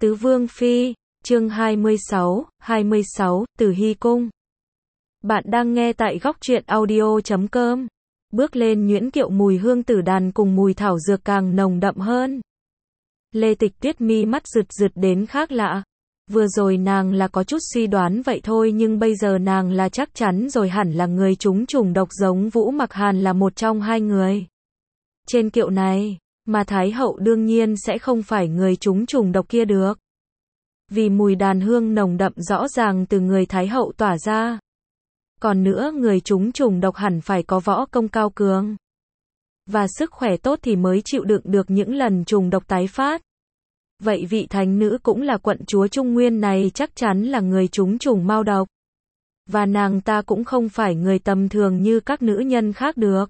Tứ Vương Phi, chương 26, Từ Hy Cung. Bạn đang nghe tại góc truyện audio.com. Bước lên nhuyễn kiệu mùi hương tử đàn cùng mùi thảo dược càng nồng đậm hơn. Lê Tịch Tuyết mi mắt rực rực đến khác lạ. Vừa rồi nàng là có chút suy đoán vậy thôi nhưng bây giờ nàng là chắc chắn rồi, hẳn là người trúng trùng độc giống Vũ Mặc Hàn là một trong hai người trên kiệu này, mà Thái hậu đương nhiên sẽ không phải người trúng trùng độc kia được. Vì mùi đàn hương nồng đậm rõ ràng từ người Thái hậu tỏa ra. Còn nữa, người trúng trùng độc hẳn phải có võ công cao cường và sức khỏe tốt thì mới chịu đựng được những lần trùng độc tái phát. Vậy vị thánh nữ cũng là quận chúa Trung Nguyên này chắc chắn là người trúng trùng mao độc. Và nàng ta cũng không phải người tầm thường như các nữ nhân khác được.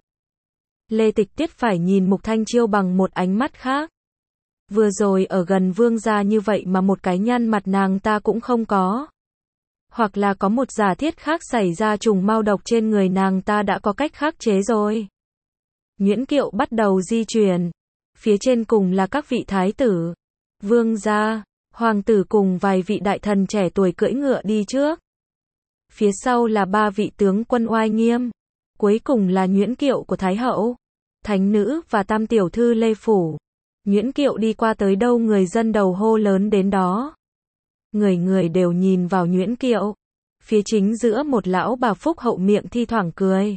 Lê Tịch Tuyết phải nhìn Mục Thanh Chiêu bằng một ánh mắt khác. Vừa rồi ở gần vương gia như vậy mà một cái nhăn mặt nàng ta cũng không có. Hoặc là có một giả thiết khác xảy ra, trùng mao độc trên người nàng ta đã có cách khắc chế rồi. Nhuyễn kiệu bắt đầu di chuyển. Phía trên cùng là các vị thái tử, vương gia, hoàng tử cùng vài vị đại thần trẻ tuổi cưỡi ngựa đi trước. Phía sau là ba vị tướng quân oai nghiêm. Cuối cùng là nhuyễn kiệu của Thái hậu, thánh nữ và tam tiểu thư Lê Phủ. Nhuyễn kiệu đi qua tới đâu người dân đầu hô lớn đến đó. Người người đều nhìn vào nhuyễn kiệu. Phía chính giữa một lão bà phúc hậu miệng thi thoảng cười.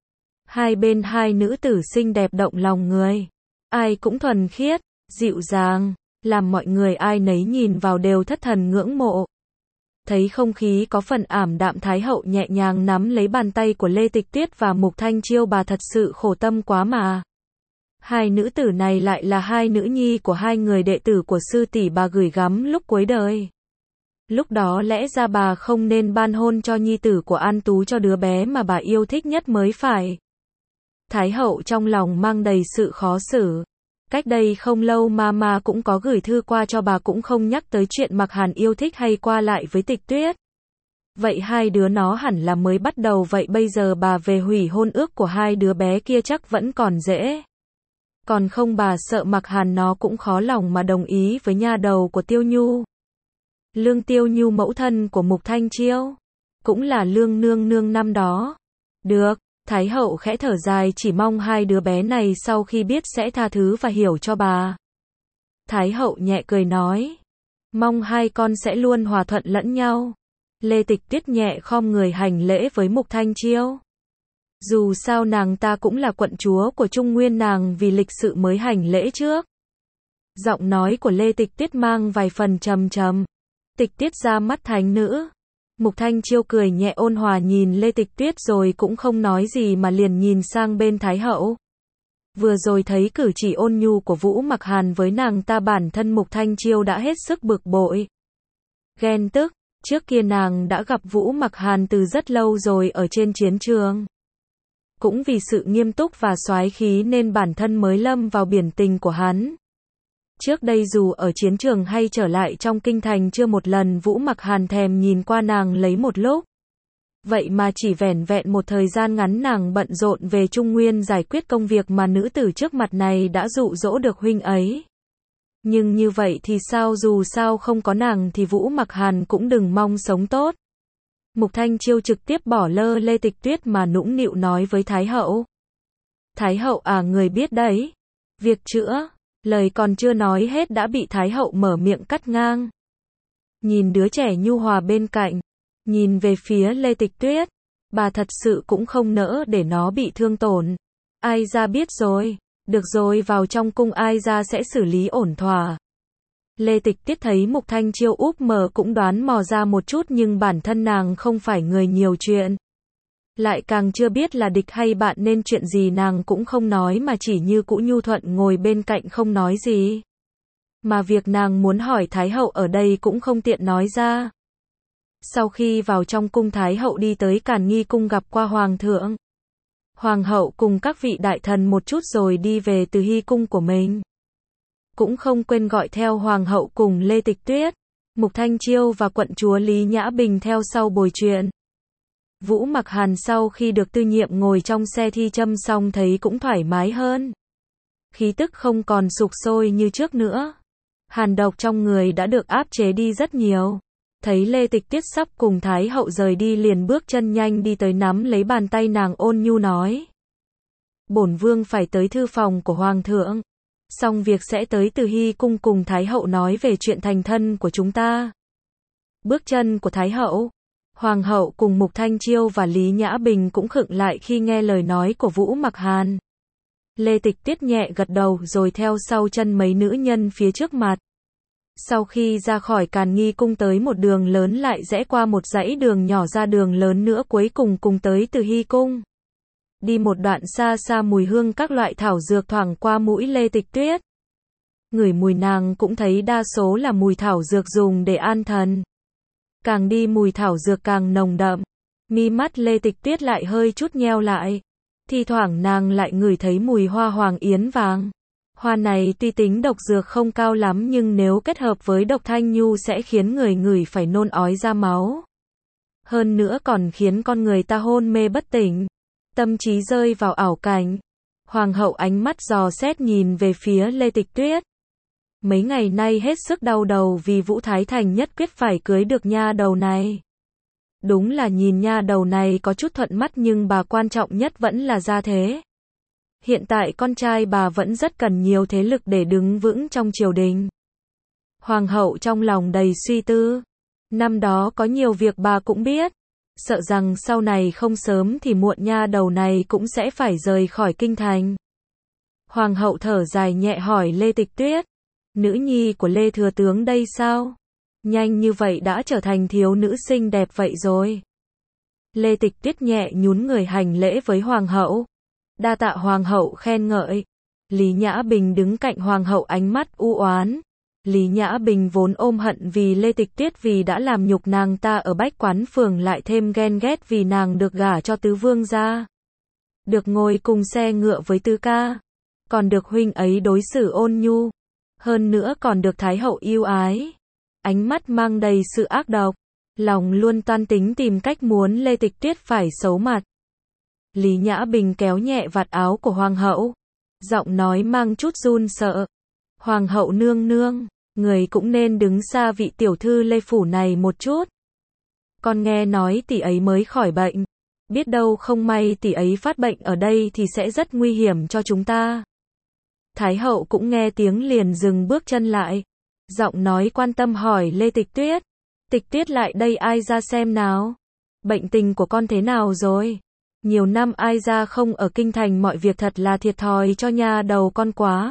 Hai bên hai nữ tử xinh đẹp động lòng người. Ai cũng thuần khiết, dịu dàng, làm mọi người ai nấy nhìn vào đều thất thần ngưỡng mộ. Thấy không khí có phần ảm đạm, Thái hậu nhẹ nhàng nắm lấy bàn tay của Lê Tịch Tuyết và Mục Thanh Chiêu. Bà thật sự khổ tâm quá mà. Hai nữ tử này lại là hai nữ nhi của hai người đệ tử của sư tỷ bà gửi gắm lúc cuối đời. Lúc đó lẽ ra bà không nên ban hôn cho nhi tử của An Tú cho đứa bé mà bà yêu thích nhất mới phải. Thái hậu trong lòng mang đầy sự khó xử. Cách đây không lâu mama cũng có gửi thư qua cho bà, cũng không nhắc tới chuyện Mặc Hàn yêu thích hay qua lại với Tịch Tuyết. Vậy hai đứa nó hẳn là mới bắt đầu, vậy bây giờ bà về hủy hôn ước của hai đứa bé kia chắc vẫn còn dễ. Còn không bà sợ Mặc Hàn nó cũng khó lòng mà đồng ý với nha đầu của Tiêu Nhu. Lương Tiêu Nhu mẫu thân của Mục Thanh Chiêu, cũng là Lương nương nương năm đó. Được. Thái hậu khẽ thở dài, chỉ mong hai đứa bé này sau khi biết sẽ tha thứ và hiểu cho bà. Thái hậu nhẹ cười nói, mong hai con sẽ luôn hòa thuận lẫn nhau. Lê Tịch Tuyết nhẹ khom người hành lễ với Mục Thanh Chiêu. Dù sao nàng ta cũng là quận chúa của Trung Nguyên, nàng vì lịch sự mới hành lễ trước. Giọng nói của Lê Tịch Tuyết mang vài phần trầm trầm. Tịch Tuyết ra mắt thánh nữ. Mục Thanh Chiêu cười nhẹ ôn hòa nhìn Lê Tịch Tuyết rồi cũng không nói gì mà liền nhìn sang bên Thái hậu. Vừa rồi thấy cử chỉ ôn nhu của Vũ Mặc Hàn với nàng ta, bản thân Mục Thanh Chiêu đã hết sức bực bội, ghen tức. Trước kia nàng đã gặp Vũ Mặc Hàn từ rất lâu rồi ở trên chiến trường. Cũng vì sự nghiêm túc và soái khí nên bản thân mới lâm vào biển tình của hắn. Trước đây dù ở chiến trường hay trở lại trong kinh thành, chưa một lần Vũ Mặc Hàn thèm nhìn qua nàng lấy một lúc. Vậy mà chỉ vẻn vẹn một thời gian ngắn nàng bận rộn về Trung Nguyên giải quyết công việc mà nữ tử trước mặt này đã dụ dỗ được huynh ấy. Nhưng như vậy thì sao, dù sao không có nàng thì Vũ Mặc Hàn cũng đừng mong sống tốt. Mục Thanh Chiêu trực tiếp bỏ lơ Lê Tịch Tuyết mà nũng nịu nói với Thái hậu. Thái hậu à, người biết đấy. Việc chữa. Lời còn chưa nói hết đã bị Thái hậu mở miệng cắt ngang. Nhìn đứa trẻ nhu hòa bên cạnh, nhìn về phía Lê Tịch Tuyết, bà thật sự cũng không nỡ để nó bị thương tổn. Ai ra biết rồi, được rồi, vào trong cung ai ra sẽ xử lý ổn thỏa. Lê Tịch Tuyết thấy Mục Thanh Chiêu úp mở cũng đoán mò ra một chút, nhưng bản thân nàng không phải người nhiều chuyện. Lại càng chưa biết là địch hay bạn nên chuyện gì nàng cũng không nói mà chỉ như cũ nhu thuận ngồi bên cạnh không nói gì. Mà việc nàng muốn hỏi Thái hậu ở đây cũng không tiện nói ra. Sau khi vào trong cung, Thái hậu đi tới Càn Nghi cung gặp qua Hoàng thượng, Hoàng hậu cùng các vị đại thần một chút rồi đi về Từ Hy cung của mình. Cũng không quên gọi theo Hoàng hậu cùng Lê Tịch Tuyết, Mục Thanh Chiêu và quận chúa Lý Nhã Bình theo sau bồi chuyện. Vũ Mặc Hàn sau khi được tư nhiệm ngồi trong xe thi châm xong thấy cũng thoải mái hơn. Khí tức không còn sục sôi như trước nữa. Hàn độc trong người đã được áp chế đi rất nhiều. Thấy Lê Tịch Tuyết sắp cùng Thái hậu rời đi liền bước chân nhanh đi tới nắm lấy bàn tay nàng ôn nhu nói. Bổn vương phải tới thư phòng của Hoàng thượng. Xong việc sẽ tới Từ Hy cung cùng Thái hậu nói về chuyện thành thân của chúng ta. Bước chân của Thái hậu, Hoàng hậu cùng Mục Thanh Chiêu và Lý Nhã Bình cũng khựng lại khi nghe lời nói của Vũ Mặc Hàn. Lê Tịch Tuyết nhẹ gật đầu rồi theo sau chân mấy nữ nhân phía trước mặt. Sau khi ra khỏi Càn Nghi cung tới một đường lớn lại rẽ qua một dãy đường nhỏ ra đường lớn nữa cuối cùng cùng tới Từ Hy cung. Đi một đoạn xa xa mùi hương các loại thảo dược thoảng qua mũi Lê Tịch Tuyết. Ngửi mùi nàng cũng thấy đa số là mùi thảo dược dùng để an thần. Càng đi mùi thảo dược càng nồng đậm. Mi mắt Lê Tịch Tuyết lại hơi chút nheo lại. Thi thoảng nàng lại ngửi thấy mùi hoa hoàng yến vàng. Hoa này tuy tính độc dược không cao lắm nhưng nếu kết hợp với độc thanh nhu sẽ khiến người ngửi phải nôn ói ra máu. Hơn nữa còn khiến con người ta hôn mê bất tỉnh. Tâm trí rơi vào ảo cảnh. Hoàng hậu ánh mắt dò xét nhìn về phía Lê Tịch Tuyết. Mấy ngày nay hết sức đau đầu vì Vũ Thái Thành nhất quyết phải cưới được nha đầu này. Đúng là nhìn nha đầu này có chút thuận mắt nhưng bà quan trọng nhất vẫn là gia thế. Hiện tại con trai bà vẫn rất cần nhiều thế lực để đứng vững trong triều đình. Hoàng hậu trong lòng đầy suy tư. Năm đó có nhiều việc bà cũng biết. Sợ rằng sau này không sớm thì muộn nha đầu này cũng sẽ phải rời khỏi kinh thành. Hoàng hậu thở dài nhẹ hỏi Lê Tịch Tuyết. Nữ nhi của Lê Thừa Tướng đây sao? Nhanh như vậy đã trở thành thiếu nữ xinh đẹp vậy rồi. Lê Tịch Tuyết nhẹ nhún người hành lễ với Hoàng hậu. Đa tạ Hoàng hậu khen ngợi. Lý Nhã Bình đứng cạnh Hoàng hậu ánh mắt u oán. Lý Nhã Bình vốn ôm hận vì Lê Tịch Tuyết vì đã làm nhục nàng ta ở Bách Quán Phường lại thêm ghen ghét vì nàng được gả cho tứ vương gia. Được ngồi cùng xe ngựa với tứ ca. Còn được huynh ấy đối xử ôn nhu. Hơn nữa còn được Thái hậu yêu ái. Ánh mắt mang đầy sự ác độc. Lòng luôn toan tính tìm cách muốn Lê Tịch Tuyết phải xấu mặt. Lý Nhã Bình kéo nhẹ vạt áo của Hoàng hậu. Giọng nói mang chút run sợ. Hoàng hậu nương nương, người cũng nên đứng xa vị tiểu thư Lê Phủ này một chút. Con nghe nói tỷ ấy mới khỏi bệnh. Biết đâu không may tỷ ấy phát bệnh ở đây thì sẽ rất nguy hiểm cho chúng ta. Thái hậu cũng nghe tiếng liền dừng bước chân lại. Giọng nói quan tâm hỏi Lê Tịch Tuyết. Tịch Tuyết lại đây ai ra xem nào. Bệnh tình của con thế nào rồi? Nhiều năm ai ra không ở kinh thành mọi việc thật là thiệt thòi cho nha đầu con quá.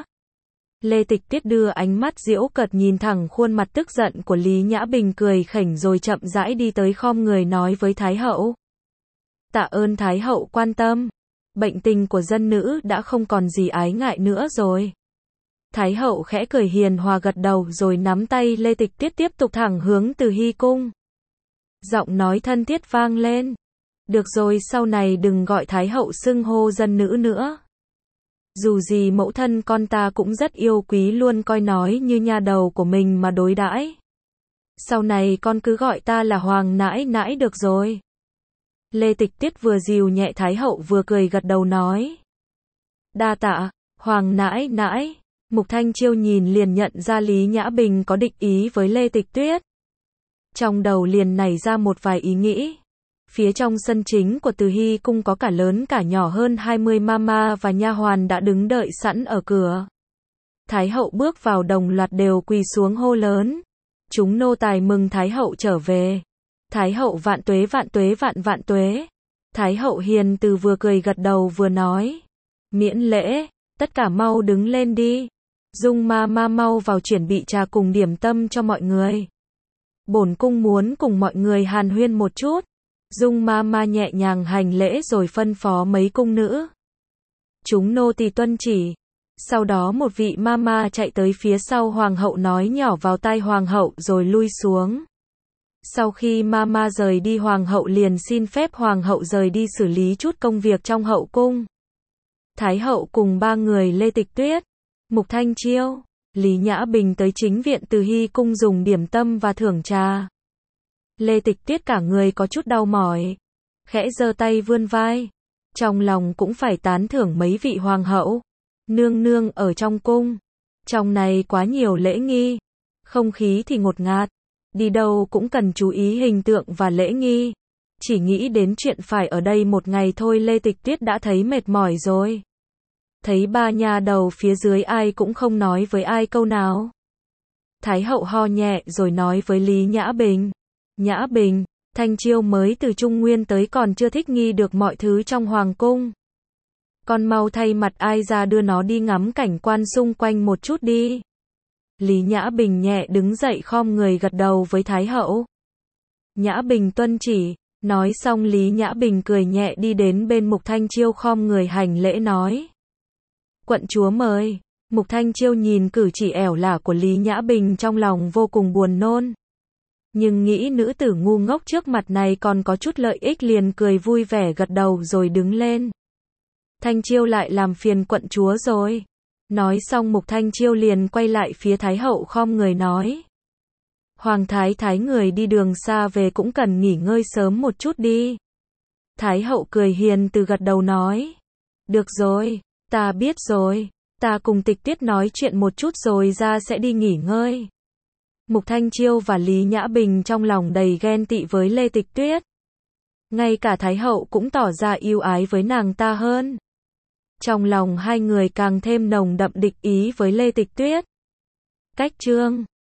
Lê Tịch Tuyết đưa ánh mắt giễu cợt nhìn thẳng khuôn mặt tức giận của Lý Nhã Bình cười khỉnh rồi chậm rãi đi tới khom người nói với Thái hậu. Tạ ơn Thái hậu quan tâm. Bệnh tình của dân nữ đã không còn gì ái ngại nữa rồi. Thái hậu khẽ cười hiền hòa gật đầu rồi nắm tay Lê Tịch Tuyết tiếp tục thẳng hướng Từ Hy cung. Giọng nói thân thiết vang lên. Được rồi sau này đừng gọi Thái hậu xưng hô dân nữ nữa. Dù gì mẫu thân con ta cũng rất yêu quý luôn coi nói như nha đầu của mình mà đối đãi. Sau này con cứ gọi ta là Hoàng nãi nãi được rồi. Lê Tịch Tuyết vừa dìu nhẹ Thái hậu vừa cười gật đầu nói. Đa tạ, Hoàng nãi nãi. Mục Thanh Chiêu nhìn liền nhận ra Lý Nhã Bình có định ý với Lê Tịch Tuyết. Trong đầu liền nảy ra một vài ý nghĩ. Phía trong sân chính của Từ Hy cung có cả lớn cả nhỏ hơn 20 mama và nha hoàn đã đứng đợi sẵn ở cửa. Thái hậu bước vào đồng loạt đều quỳ xuống hô lớn. Chúng nô tài mừng Thái hậu trở về. Thái hậu vạn tuế vạn tuế vạn vạn tuế. Thái hậu hiền từ vừa cười gật đầu vừa nói. Miễn lễ, tất cả mau đứng lên đi. Dung ma mau vào chuẩn bị trà cùng điểm tâm cho mọi người. Bổn cung muốn cùng mọi người hàn huyên một chút. Dung ma nhẹ nhàng hành lễ rồi phân phó mấy cung nữ. Chúng nô tỳ tuân chỉ. Sau đó một vị mama chạy tới phía sau hoàng hậu nói nhỏ vào tai hoàng hậu rồi lui xuống. Sau khi mama rời đi hoàng hậu liền xin phép hoàng hậu rời đi xử lý chút công việc trong hậu cung. Thái hậu cùng ba người Lê Tịch Tuyết, Mục Thanh Chiêu, Lý Nhã Bình tới chính viện Từ Hy cung dùng điểm tâm và thưởng trà. Lê Tịch Tuyết cả người có chút đau mỏi, khẽ giơ tay vươn vai, trong lòng cũng phải tán thưởng mấy vị hoàng hậu, nương nương ở trong cung. Trong này quá nhiều lễ nghi, không khí thì ngột ngạt, đi đâu cũng cần chú ý hình tượng và lễ nghi. Chỉ nghĩ đến chuyện phải ở đây một ngày thôi Lê Tịch Tuyết đã thấy mệt mỏi rồi. Thấy ba nhà đầu phía dưới ai cũng không nói với ai câu nào. Thái hậu ho nhẹ rồi nói với Lý Nhã Bình. Nhã Bình, Thanh Chiêu mới từ Trung Nguyên tới còn chưa thích nghi được mọi thứ trong hoàng cung. Con mau thay mặt ai ra đưa nó đi ngắm cảnh quan xung quanh một chút đi. Lý Nhã Bình nhẹ đứng dậy khom người gật đầu với Thái hậu. Nhã Bình tuân chỉ, nói xong Lý Nhã Bình cười nhẹ đi đến bên Mục Thanh Chiêu khom người hành lễ nói. Quận chúa mời. Mục Thanh Chiêu nhìn cử chỉ ẻo lả của Lý Nhã Bình trong lòng vô cùng buồn nôn. Nhưng nghĩ nữ tử ngu ngốc trước mặt này còn có chút lợi ích liền cười vui vẻ gật đầu rồi đứng lên. Thanh Chiêu lại làm phiền quận chúa rồi. Nói xong Mục Thanh Chiêu liền quay lại phía Thái hậu khom người nói. Hoàng thái thái người đi đường xa về cũng cần nghỉ ngơi sớm một chút đi. Thái hậu cười hiền từ gật đầu nói. Được rồi, ta biết rồi. Ta cùng Tịch Tuyết nói chuyện một chút rồi ra sẽ đi nghỉ ngơi. Mục Thanh Chiêu và Lý Nhã Bình trong lòng đầy ghen tị với Lê Tịch Tuyết. Ngay cả Thái hậu cũng tỏ ra yêu ái với nàng ta hơn. Trong lòng hai người càng thêm nồng đậm địch ý với Lê Tịch Tuyết. Cách chương